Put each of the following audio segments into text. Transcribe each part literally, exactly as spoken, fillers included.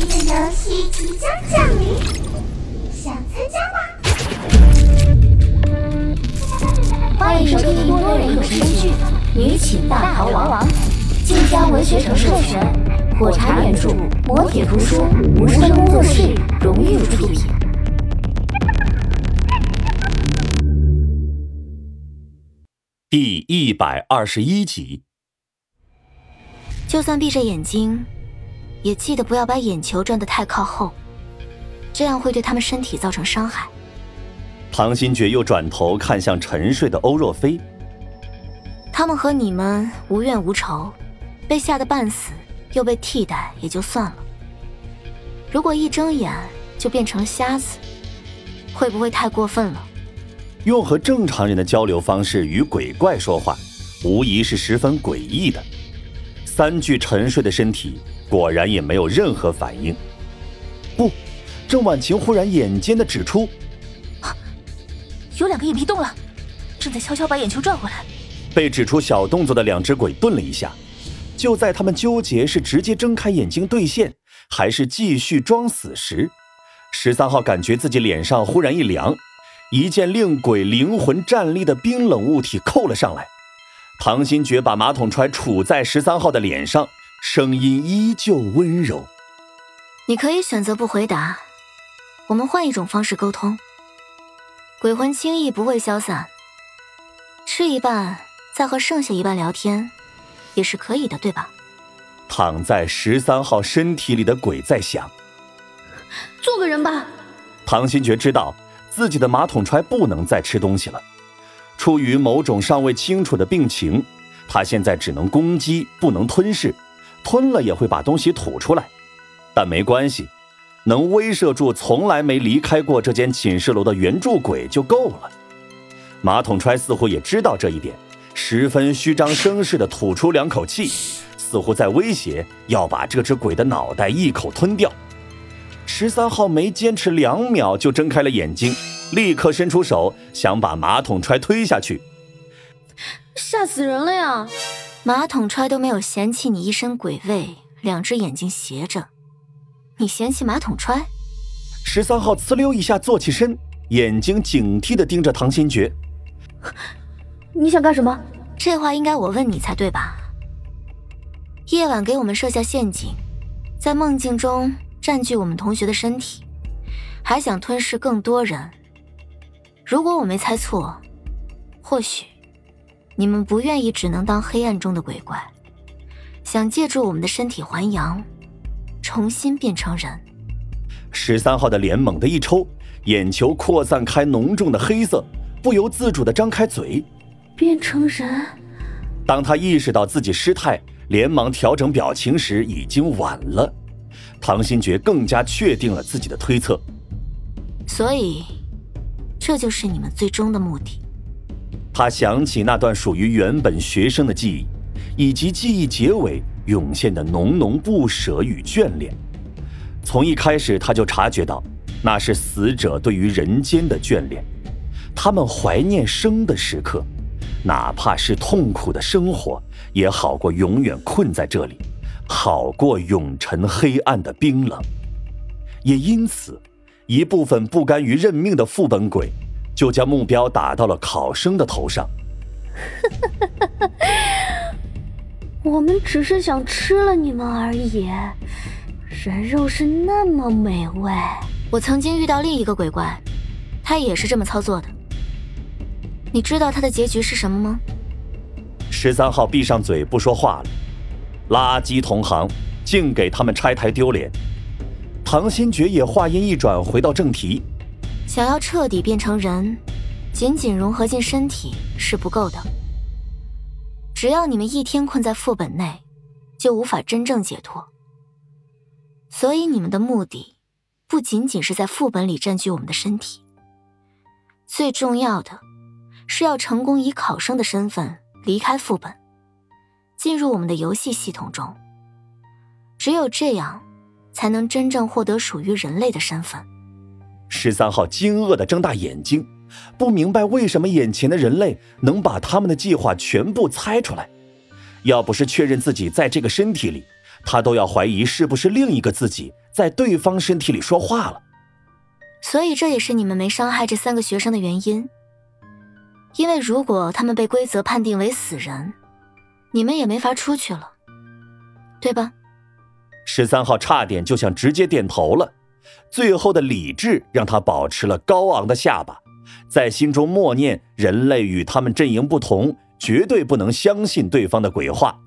的游戏即将降临，想参加吗？ 欢迎收听多人有声剧《女寝大逃亡》，晋江文学城授权，火柴原著，磨铁图书，无声工作室荣誉出品。 第一百二十一集。 就算闭着眼睛，也记得不要把眼球转得太靠后，这样会对他们身体造成伤害。 唐新觉又转头看向沉睡的欧若飞， 他们和你们无怨无仇，被吓得半死又被替代也就算了，如果一睁眼就变成了瞎子，会不会太过分了？ 用和正常人的交流方式与鬼怪说话，无疑是十分诡异的。三具沉睡的身体果然也没有任何反应。不，郑婉晴忽然眼尖的指出， 有两个眼皮动了，正在悄悄把眼球转回来。 被指出小动作的两只鬼顿了一下，就在他们纠结是直接睁开眼睛兑现，还是继续装死时，十三号感觉自己脸上忽然一凉，一件令鬼灵魂战栗的冰冷物体扣了上来。唐新觉把马桶揣杵在十三号的脸上，声音依旧温柔， 你可以选择不回答，我们换一种方式沟通。鬼魂轻易不会消散，吃一半再和剩下一半聊天也是可以的，对吧？ 躺在十三号身体里的鬼在想， 做个人吧。 唐新觉知道自己的马桶揣不能再吃东西了，出于某种尚未清楚的病情，他现在只能攻击，不能吞噬，吞了也会把东西吐出来。但没关系，能威慑住从来没离开过这间寝室楼的原住鬼就够了。马桶揣似乎也知道这一点，十分虚张声势地吐出两口气，似乎在威胁要把这只鬼的脑袋一口吞掉。十三号没坚持两秒就睁开了眼睛，立刻伸出手想把马桶揣推下去。 吓死人了呀！ 马桶揣都没有嫌弃你一身鬼味，两只眼睛斜着，你嫌弃马桶揣？ 十三号呲溜一下坐起身，眼睛警惕地盯着唐新觉。 你想干什么？ 这话应该我问你才对吧？夜晚给我们设下陷阱，在梦境中占据我们同学的身体，还想吞噬更多人。如果我没猜错，或许你们不愿意只能当黑暗中的鬼怪，想借助我们的身体还阳，重新变成人。 十三号的脸猛地一抽，眼球扩散开浓重的黑色，不由自主地张开嘴。 变成人？ 当他意识到自己失态，连忙调整表情时，已经晚了。唐新觉更加确定了自己的推测。 所以这就是你们最终的目的。 他想起那段属于原本学生的记忆，以及记忆结尾涌现的浓浓不舍与眷恋。从一开始他就察觉到，那是死者对于人间的眷恋，他们怀念生的时刻，哪怕是痛苦的生活，也好过永远困在这里，好过永沉黑暗的冰冷。也因此，一部分不甘于认命的副本鬼就将目标打到了考生的头上。 我们只是想吃了你们而已，人肉是那么美味。 我曾经遇到另一个鬼怪，他也是这么操作的。你知道他的结局是什么吗？ 十三号闭上嘴不说话了。垃圾同行，竟给他们拆台丢脸。唐新觉也话音一转，回到正题。 想要彻底变成人，仅仅融合进身体是不够的。只要你们一天困在副本内，就无法真正解脱。所以你们的目的不仅仅是在副本里占据我们的身体，最重要的是要成功以考生的身份离开副本，进入我们的游戏系统中。只有这样，才能真正获得属于人类的身份。 十三号惊愕地睁大眼睛，不明白为什么眼前的人类能把他们的计划全部猜出来。要不是确认自己在这个身体里， 他都要怀疑是不是另一个自己在对方身体里说话了。 所以这也是你们没伤害这三个学生的原因。因为如果他们被规则判定为死人，你们也没法出去了，对吧？ 十三号差点就想直接点头了，最后的理智让他保持了高昂的下巴，在心中默念人类与他们阵营不同，绝对不能相信对方的鬼话。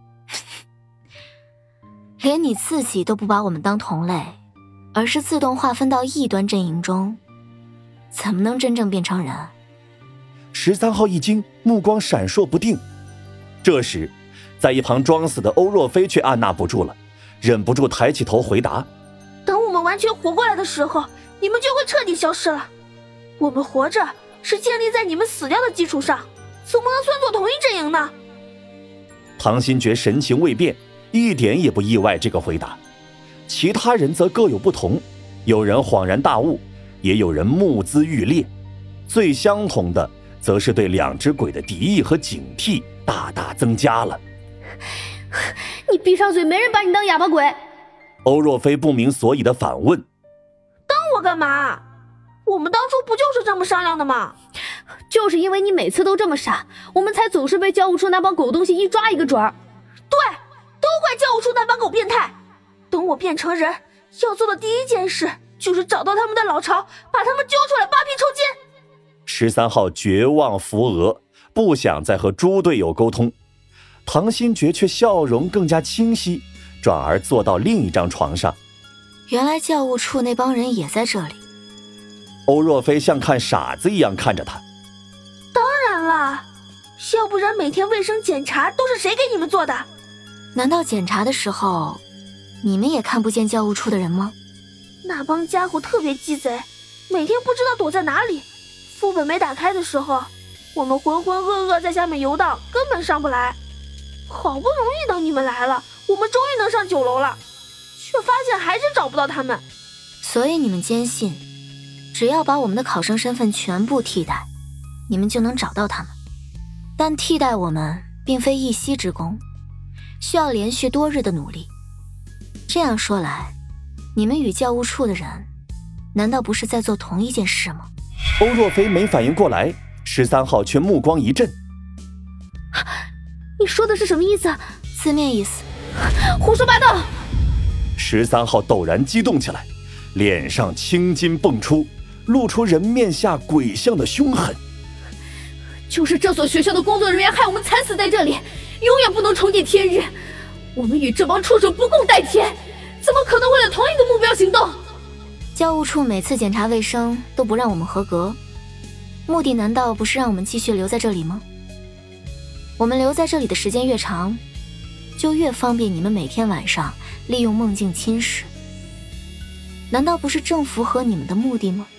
连你自己都不把我们当同类，而是自动划分到异端阵营中，怎么能真正变成人？ 十三号一惊，目光闪烁不定。这时在一旁装死的欧若飞却按捺不住了，忍不住抬起头回答： 等我们完全活过来的时候，你们就会彻底消失了。我们活着是建立在你们死掉的基础上，怎么能算作同一阵营呢？ 唐新觉神情未变，一点也不意外这个回答。其他人则各有不同，有人恍然大悟，也有人目眦欲裂。最相同的则是对两只鬼的敌意和警惕大大增加了。 你闭上嘴，没人把你当哑巴鬼。 欧若飞不明所以的反问： 当我干嘛？我们当初不就是这么商量的吗？ 就是因为你每次都这么傻，我们才总是被教务处那帮狗东西一抓一个准儿。 对，都怪教务处那帮狗变态。等我变成人，要做的第一件事就是找到他们的老巢，把他们揪出来扒皮抽筋。 十三号绝望扶额，不想再和猪队友沟通。唐新觉却笑容更加清晰，转而坐到另一张床上。 原来教务处那帮人也在这里。 欧若飞像看傻子一样看着他。 当然了，要不然每天卫生检查都是谁给你们做的？ 难道检查的时候你们也看不见教务处的人吗？ 那帮家伙特别鸡贼，每天不知道躲在哪里。副本没打开的时候，我们浑浑噩噩在下面游荡，根本上不来。好不容易等你们来了，我们终于能上九楼了，却发现还是找不到他们。 所以你们坚信，只要把我们的考生身份全部替代，你们就能找到他们。但替代我们并非一夕之功，需要连续多日的努力。这样说来，你们与教务处的人难道不是在做同一件事吗？ 欧若飞没反应过来，十三号却目光一震。 你说的是什么意思？ 字面意思。 胡说八道！ 十三号陡然激动起来，脸上青筋迸出，露出人面下鬼相的凶狠。 就是这所学校的工作人员害我们惨死在这里，永远不能重见天日。我们与这帮畜生不共戴天，怎么可能为了同一个目标行动？ 教务处每次检查卫生都不让我们合格，目的难道不是让我们继续留在这里吗？我们留在这里的时间越长，就越方便你们每天晚上利用梦境侵蚀，难道不是正符合你们的目的吗？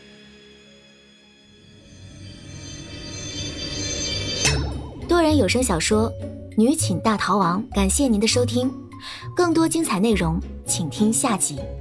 多人有声小说《女寝大逃亡》，感谢您的收听，更多精彩内容请听下集。